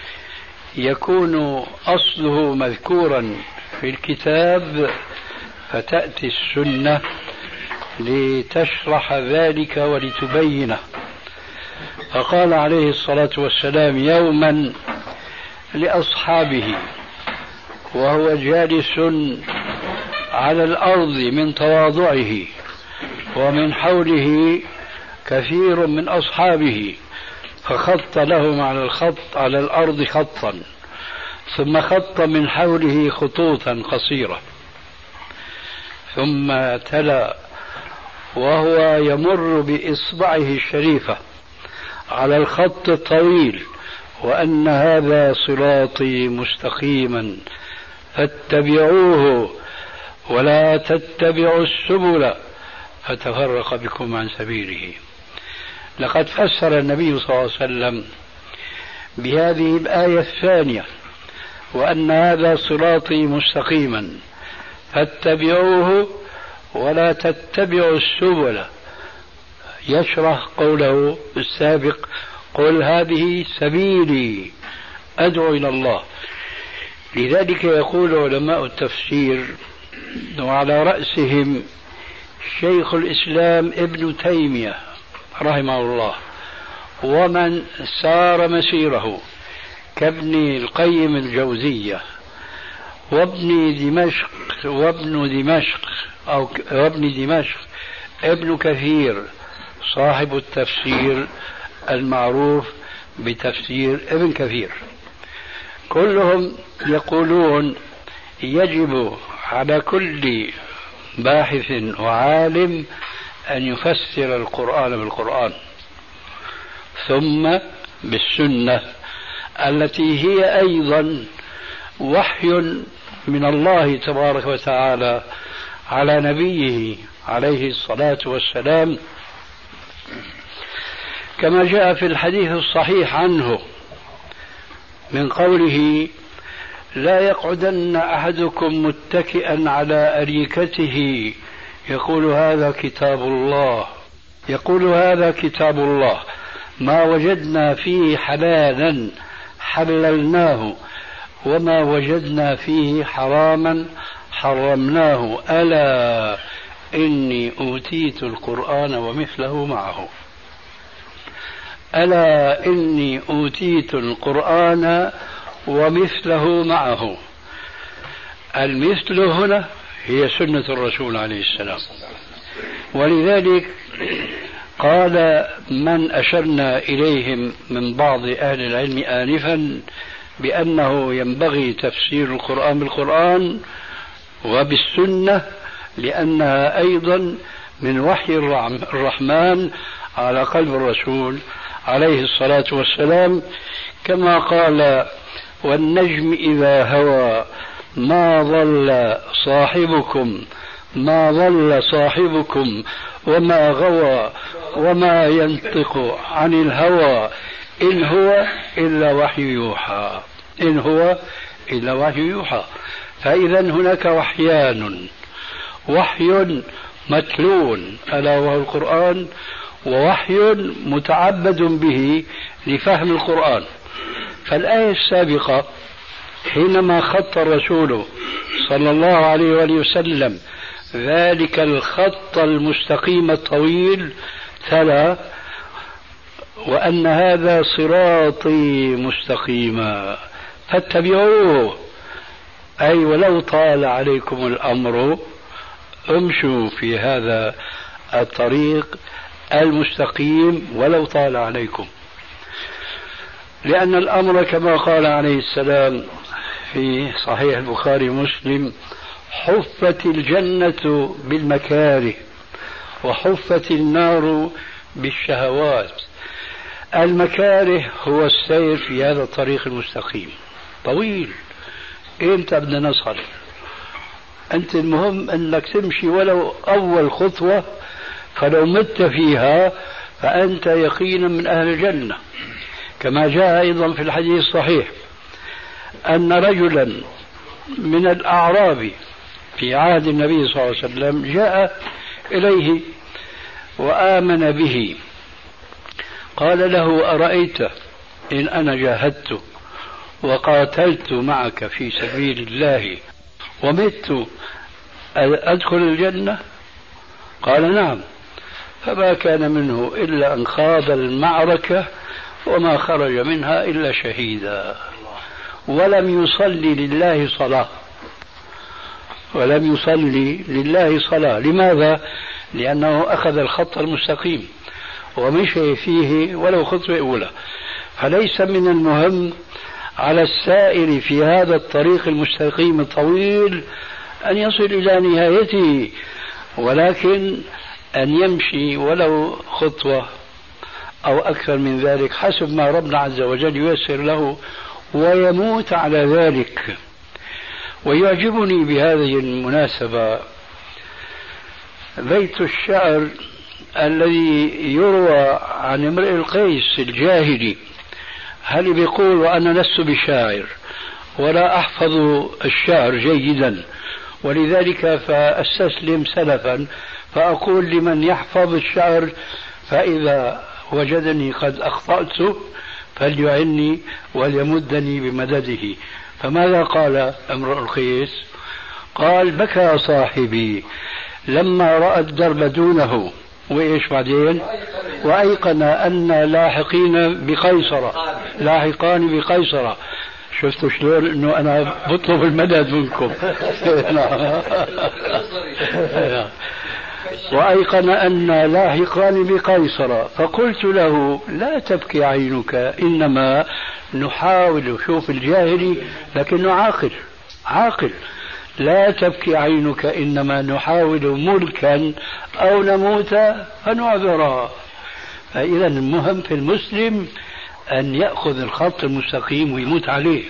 يكون أصله مذكورا في الكتاب فتأتي السنة لتشرح ذلك ولتبينه. فقال عليه الصلاة والسلام يوما لأصحابه وهو جالس على الأرض من تواضعه ومن حوله كثير من أصحابه، فخط لهم على الأرض خطا، ثم خط من حوله خطوطا قصيرة، ثم تلا وهو يمر بإصبعه الشريفة على الخط الطويل وأن هذا صراطي مستقيما فاتبعوه ولا تتبعوا السبل فتفرق بكم عن سبيله. لقد فسر النبي صلى الله عليه وسلم بهذه الآية الثانية وأن هذا صراطي مستقيما فاتبعوه ولا تتبعوا السبل، يشرح قوله السابق قل هذه سبيلي أدعو إلى الله. لذلك يقول علماء التفسير وعلى رأسهم شيخ الإسلام ابن تيمية رحمه الله ومن سار مسيره كابن القيم الجوزية وابن دمشق ابن كثير صاحب التفسير المعروف بتفسير ابن كثير، كلهم يقولون يجب على كل باحث وعالم أن يفسر القرآن بالقرآن ثم بالسنة التي هي أيضا وحي من الله تبارك وتعالى على نبيه عليه الصلاة والسلام، كما جاء في الحديث الصحيح عنه من قوله لا يقعدن أحدكم متكئا على أريكته يقول هذا كتاب الله ما وجدنا فيه حلالا حللناه وما وجدنا فيه حراما حرمناه ألا إني أوتيت القرآن ومثله معه. ألا إني أوتيت القرآن ومثله معه. المثل هنا هي سنة الرسول عليه السلام، ولذلك قال من أشرنا إليهم من بعض أهل العلم آنفا بأنه ينبغي تفسير القرآن بالقرآن وبالسنة لأنها أيضا من وحي الرحمن على قلب الرسول عليه الصلاة والسلام، كما قال والنجم إذا هوى ما ضل صاحبكم وما غوى وما ينطق عن الهوى إن هو إلا وحي يوحى. فإذا هناك وحيان، وحي متلو ألا وهو القرآن، ووحي متعبد به لفهم القرآن. فالآية السابقة حينما خط الرسول صلى الله عليه وآله وسلم ذلك الخط المستقيم الطويل تلا وأن هذا صراطي مستقيما فاتبعوه، أي ولو طال عليكم الأمر امشوا في هذا الطريق المستقيم ولو طال عليكم، لأن الأمر كما قال عليه السلام في صحيح البخاري ومسلم حفت الجنة بالمكاره وحفت النار بالشهوات. المكاره هو السير في هذا الطريق المستقيم طويل، امتى بدنا نصل؟ أنت المهم أنك تمشي ولو أول خطوة، فلو مت فيها فأنت يقينا من أهل الجنة، كما جاء أيضا في الحديث الصحيح أن رجلا من الأعراب في عهد النبي صلى الله عليه وسلم جاء إليه وآمن به، قال له أرأيت إن أنا جاهدت وقاتلت معك في سبيل الله ومت أدخل الجنة؟ قال نعم. فما كان منه إلا أن خاض المعركة وما خرج منها إلا شهيدا، ولم يصلي لله صلاة. لماذا؟ لأنه أخذ الخط المستقيم ومشي فيه ولو خطوة أولى. فليس من المهم على السائر في هذا الطريق المستقيم الطويل أن يصل إلى نهايته، ولكن أن يمشي ولو خطوة أو أكثر من ذلك حسب ما ربنا عز وجل ييسر له ويموت على ذلك. ويعجبني بهذه المناسبة بيت الشعر الذي يروى عن امرئ القيس الجاهلي، هل بيقول وأنا لست بشاعر ولا أحفظ الشعر جيدا، ولذلك فأستسلم سلفا فأقول لمن يحفظ الشعر فإذا وجدني قد أخطأت فليعني وليمدني بمدده. فماذا قال امرؤ القيس؟ قال بكى صاحبي لما رأى الدرب دونه، وإيش بعدين؟ وأيقن أن لاحقان بقيصر. شفتوا شلون انه انا بطلب المدد منكم. وأيقن أن لاحقان بقيصر، فقلت له لا تبكي عينك، إنما نحاول، شوف الجاهلي لكنه عاقل، لا تبكي عينك إنما نحاول ملكا أو نموت فنعذرا. فإذا المهم في المسلم أن يأخذ الخط المستقيم ويموت عليه.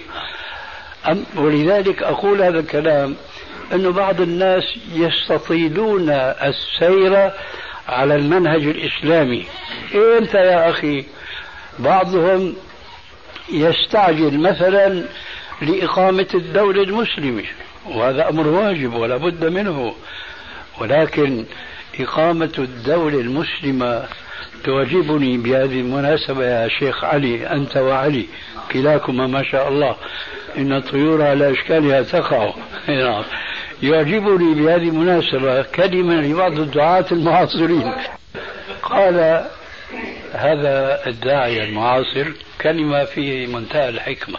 ولذلك أقول هذا الكلام أن بعض الناس يستطيلون السير على المنهج الإسلامي. أنت يا أخي بعضهم يستعجل مثلا لإقامة الدولة المسلمة، وهذا أمر واجب ولا بد منه، ولكن إقامة الدولة المسلمة تعجبني بهذه المناسبة يا شيخ علي، أنت وعلي كلاكما ما شاء الله إن الطيور على أشكالها تقع. يعجبني بهذه المناسبة كلمة لبعض الدعاة المعاصرين، قال هذا الداعية المعاصر كلمة في منتهى الحكمة،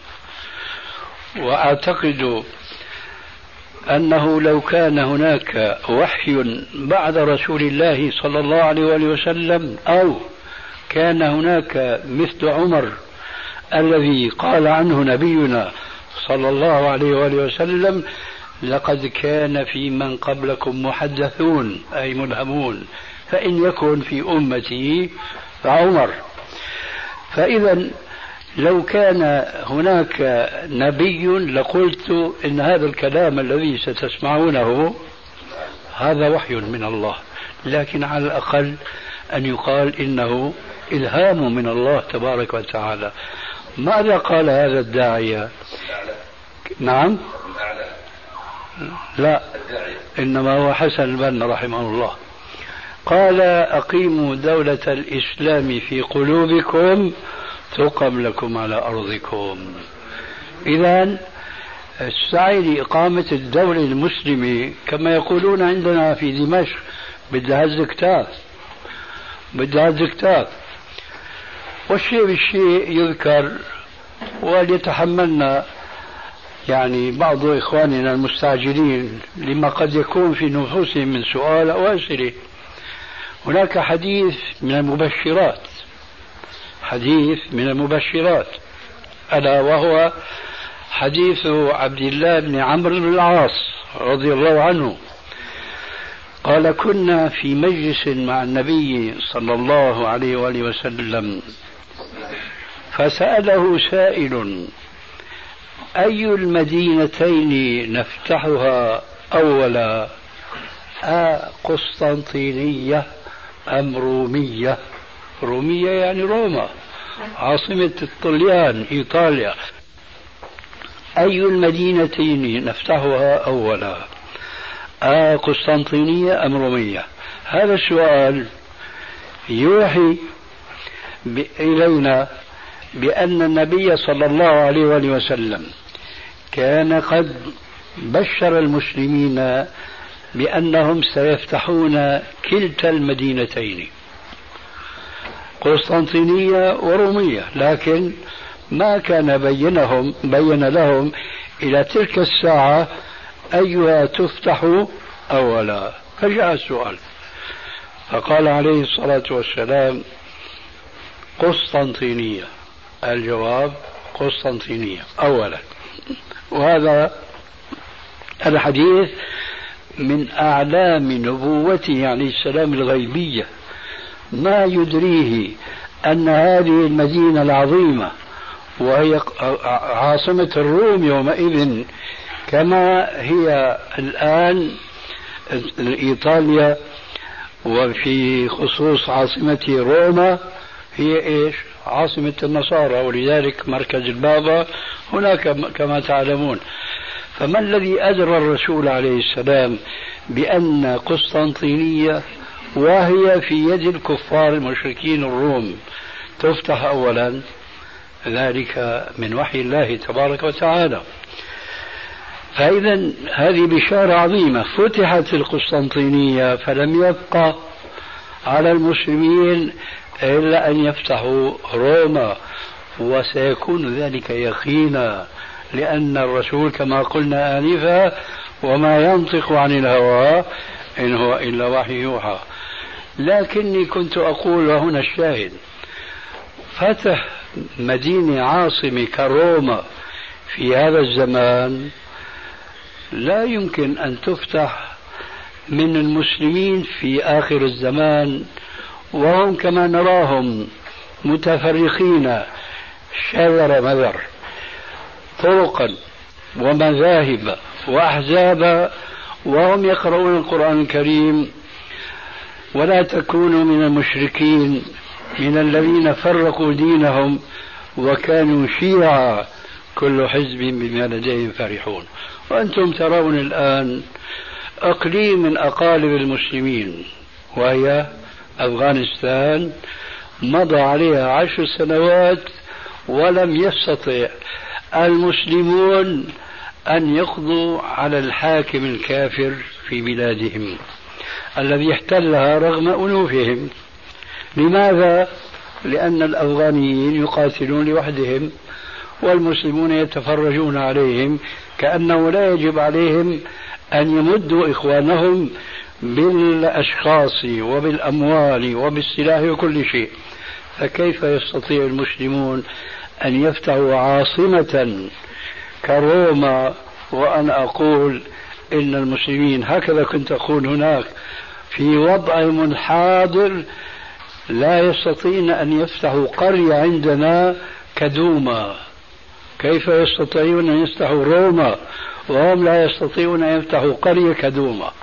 وأعتقد أنه لو كان هناك وحي بعد رسول الله صلى الله عليه وسلم، أو كان هناك مثل عمر الذي قال عنه نبينا صلى الله عليه وسلم لقد كان في من قبلكم محدثون أي ملهمون، فإن يكن في أمتي فعمر. فإذا لو كان هناك نبي لقلت إن هذا الكلام الذي ستسمعونه هذا وحي من الله، لكن على الأقل أن يقال إنه إلهام من الله تبارك وتعالى. ماذا قال هذا الداعية؟ نعم، لا، إنما هو حسن البنا رحمه الله. قال أقيموا دولة الإسلام في قلوبكم تقم لكم على أرضكم. إذن السعي لإقامة الدولة المسلمة كما يقولون عندنا في دمشق بدها الزكتات، والشيء بالشيء يذكر وليتحملنا يعني بعض إخواننا المستعجلين لما قد يكون في نفوسهم من سؤال أو أسئلة. هناك حديث من المبشرات ألا وهو حديث عبد الله بن عمرو بن العاص رضي الله عنه قال كنا في مجلس مع النبي صلى الله عليه وآله وسلم فسأله سائل أي المدينتين نفتحها أولا، قسطنطينية أم رومية؟ رومية يعني روما عاصمة الطليان إيطاليا. أي المدينتين نفتحها أولا، قسطنطينية أم رومية؟ هذا السؤال يوحي إلينا بأن النبي صلى الله عليه وسلم كان قد بشر المسلمين بأنهم سيفتحون كلتا المدينتين قسطنطينية ورومية، لكن ما كان بين لهم إلى تلك الساعة أيها تفتح أولا. فجاء السؤال فقال عليه الصلاة والسلام قسطنطينية، الجواب قسطنطينية أولا. وهذا الحديث من أعلام نبوته عليه السلام الغيبية ما يدريه أن هذه المدينة العظيمة وهي عاصمة الروم يومئذ كما هي الآن إيطاليا، وفي خصوص عاصمة روما هي إيش؟ عاصمة النصارى، ولذلك مركز البابا هناك كما تعلمون. فما الذي أدرى الرسول عليه السلام بأن قسطنطينية وهي في يد الكفار المشركين الروم تفتح أولا؟ ذلك من وحي الله تبارك وتعالى. فإذا هذه بشارة عظيمة. فتحت القسطنطينية فلم يبقى على المسلمين إلا أن يفتحوا روما، وسيكون ذلك يقينا، لأن الرسول كما قلنا آنفا وما ينطق عن الهوى إن هو إلا وحي يوحى. لكني كنت أقول، وهنا الشاهد، فتح مدينة عاصمة كروما في هذا الزمان لا يمكن أن تفتح من المسلمين في آخر الزمان، وهم كما نراهم متفرقين شذر مذر، طرقا ومذاهب وأحزابا، وهم يقرؤون القرآن الكريم. ولا تكونوا من المشركين من الذين فرقوا دينهم وكانوا شيعا كل حزب بما لديهم فرحون. وأنتم ترون الآن أقليم من أقاليم المسلمين وهي أفغانستان مضى عليها 10 سنوات ولم يستطع المسلمون أن يقضوا على الحاكم الكافر في بلادهم الذي احتلها رغم أنوفهم. لماذا؟ لأن الأفغانيين يقاتلون لوحدهم والمسلمون يتفرجون عليهم، كأنه لا يجب عليهم أن يمدوا إخوانهم بالأشخاص وبالأموال وبالسلاح وكل شيء. فكيف يستطيع المسلمون أن يفتحوا عاصمة كروما؟ وأنا أقول إن المسلمين، هكذا كنت أقول هناك، في وضعهم الحاضر لا يستطيعون أن يفتحوا قرية عندنا كدوما. كيف يستطيعون أن يفتحوا روما وهم لا يستطيعون أن يفتحوا قرية كدوما؟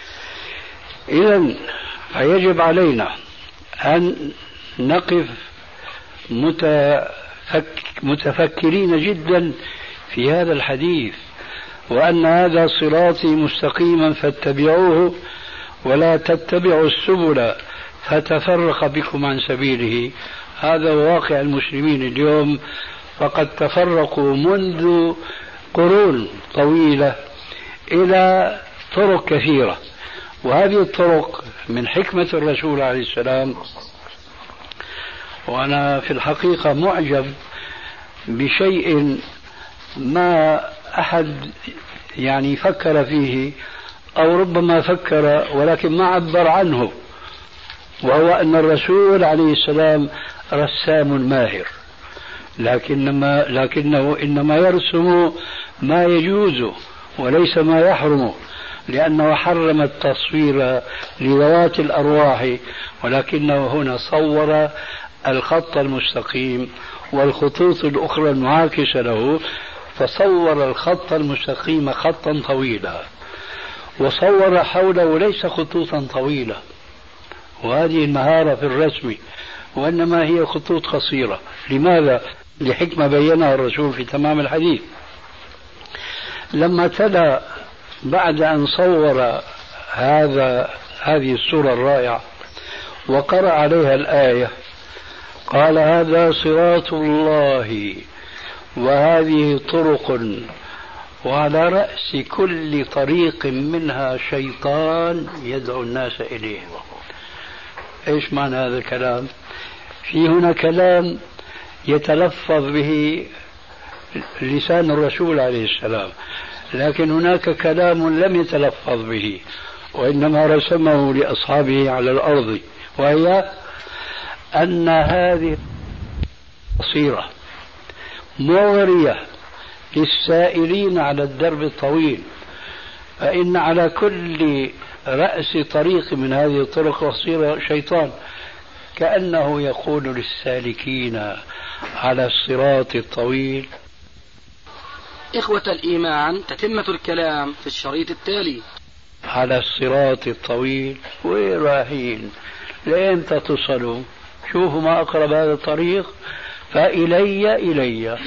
إذن فيجب علينا أن نقف متفكرين جدا في هذا الحديث، وأن هذا صراطي مستقيما فاتبعوه ولا تتبعوا السبل فتفرق بكم عن سبيله. هذا واقع المسلمين اليوم، فقد تفرقوا منذ قرون طويلة إلى طرق كثيرة، وهذه الطرق من حكمة الرسول عليه السلام. وأنا في الحقيقة معجب بشيء ما أحد يعني فكر فيه، أو ربما فكر ولكن ما عبر عنه، وهو أن الرسول عليه السلام رسام ماهر، لكنه إنما يرسم ما يجوز وليس ما يحرم، لأنه حرم التصوير لذوات الأرواح، ولكنه هنا صور الخط المستقيم والخطوط الأخرى المعاكسة له، فصور الخط المستقيم خطا طويلا وصور حوله ليس خطوطا طويلة، وهذه المهارة في الرسم، وإنما هي خطوط قصيرة. لماذا؟ لحكمة بينها الرسول في تمام الحديث. لما تلا بعد أن صور هذه الصورة الرائعة وقرأ عليها الآية، قال: هذا صراط الله وهذه طرق وعلى رأس كل طريق منها شيطان يدعو الناس إليه. إيش معنى هذا الكلام؟ في هنا كلام يتلفظ به لسان الرسول عليه السلام، لكن هناك كلام لم يتلفظ به وإنما رسمه لأصحابه على الأرض، وهي أن هذه قصيرة مغرية للسائرين على الدرب الطويل. فإن على كل رأس طريق من هذه الطرق يصير شيطان، كأنه يقول للسالكين على الصراط الطويل. إخوة الإيمان، تتمة الكلام في الشريط التالي. على الصراط الطويل، وين رايحين؟ لأمتى تصلوا؟ شوفوا ما أقرب هذا الطريق، فإلي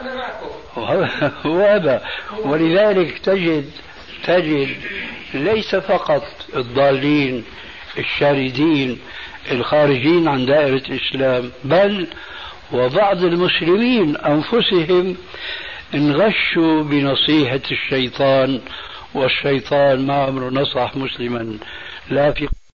وهذا. ولذلك تجد ليس فقط الضالين الشاردين الخارجين عن دائرة الإسلام، بل وبعض المسلمين أنفسهم انغشوا بنصيحة الشيطان، والشيطان ما عمره نصح مسلما لا في